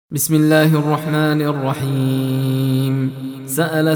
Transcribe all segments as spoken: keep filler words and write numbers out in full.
بسم الله الرحمن الرحيم. سأل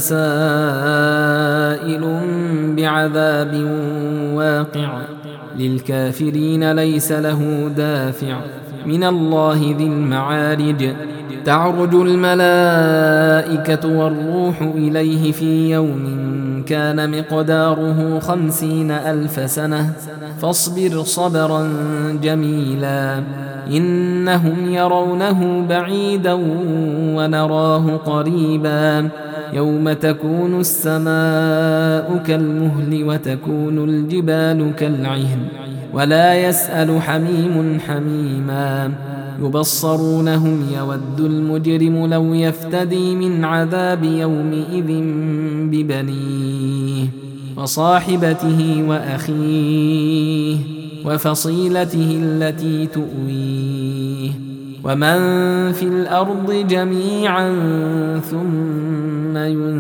سائل بعذاب واقع للكافرين ليس له دافع من الله ذي المعارج. تعرج الملائكة والروح إليه في يوم كان مقداره خمسين ألف سنة فاصبر صبرا جميلا إنهم يرونه بعيدا ونراه قريبا يوم تكون السماء كالمهل وتكون الجبال كالعهن ولا يسأل حميم حميما يبصرونهم يود المجرم لو يفتدي من عذاب يومئذ ببنيه وصاحبته وأخيه وفصيلته التي تؤويه ومن في الأرض جميعا ثم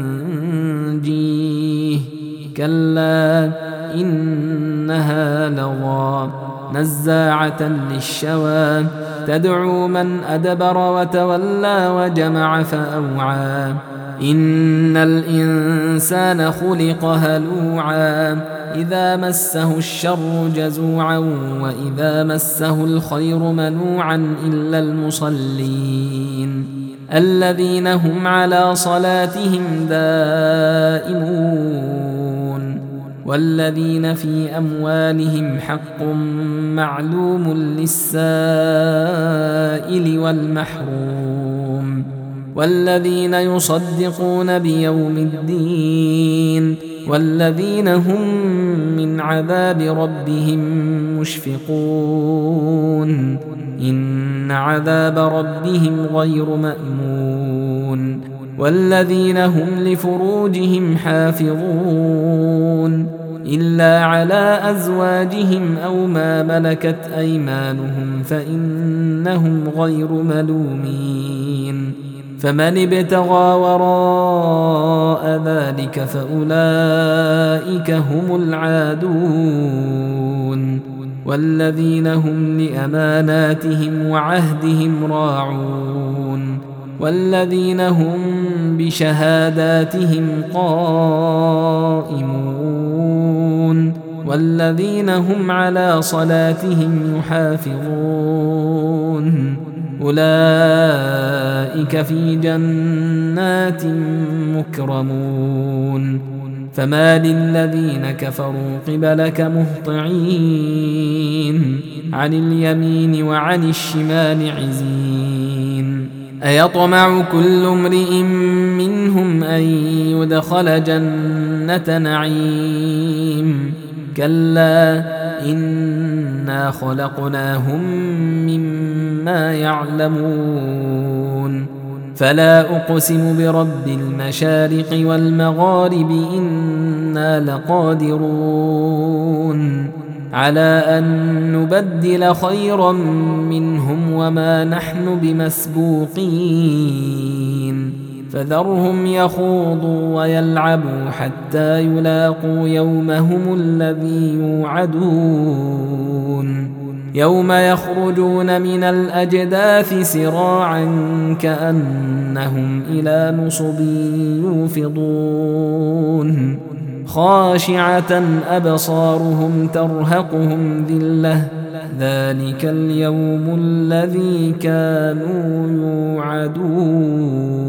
ينجيه كلا إنها لظى نزاعة للشوى تدعو من أدبر وتولى وجمع فأوعى إن الإنسان خلق هلوعا إذا مسه الشر جزوعا وإذا مسه الخير منوعا إلا المصلين الذين هم على صلاتهم دائمون والذين في أموالهم حق معلوم للسائل والمحروم والذين يصدقون بيوم الدين والذين هم من عذاب ربهم مشفقون إن عذاب ربهم غير مأمون والذين هم لفروجهم حافظون إلا على أزواجهم أو ما ملكت أيمانهم فإنهم غير ملومين فمن ابتغى وراء ذلك فأولئك هم العادون والذين هم لأماناتهم وعهدهم راعون والذين هم بشهاداتهم قائمون والذين هم على صلاتهم يحافظون أولئك في جنات مكرمون فما للذين كفروا قبلك مهطعين عن اليمين وعن الشمال عزين أيطمع كل امرئ منهم أن يدخل جنة نعيم كلا إنا خلقناهم مما يعلمون فلا أقسم برب المشارق والمغارب إنا لقادرون على أن نبدل خيرا منهم وما نحن بمسبوقين فذرهم يخوضوا ويلعبوا حتى يلاقوا يومهم الذي يوعدون يوم يخرجون من الأجداث سراعا كأنهم إلى نصب يوفضون خاشعة أبصارهم ترهقهم ذلة ذلك اليوم الذي كانوا يوعدون.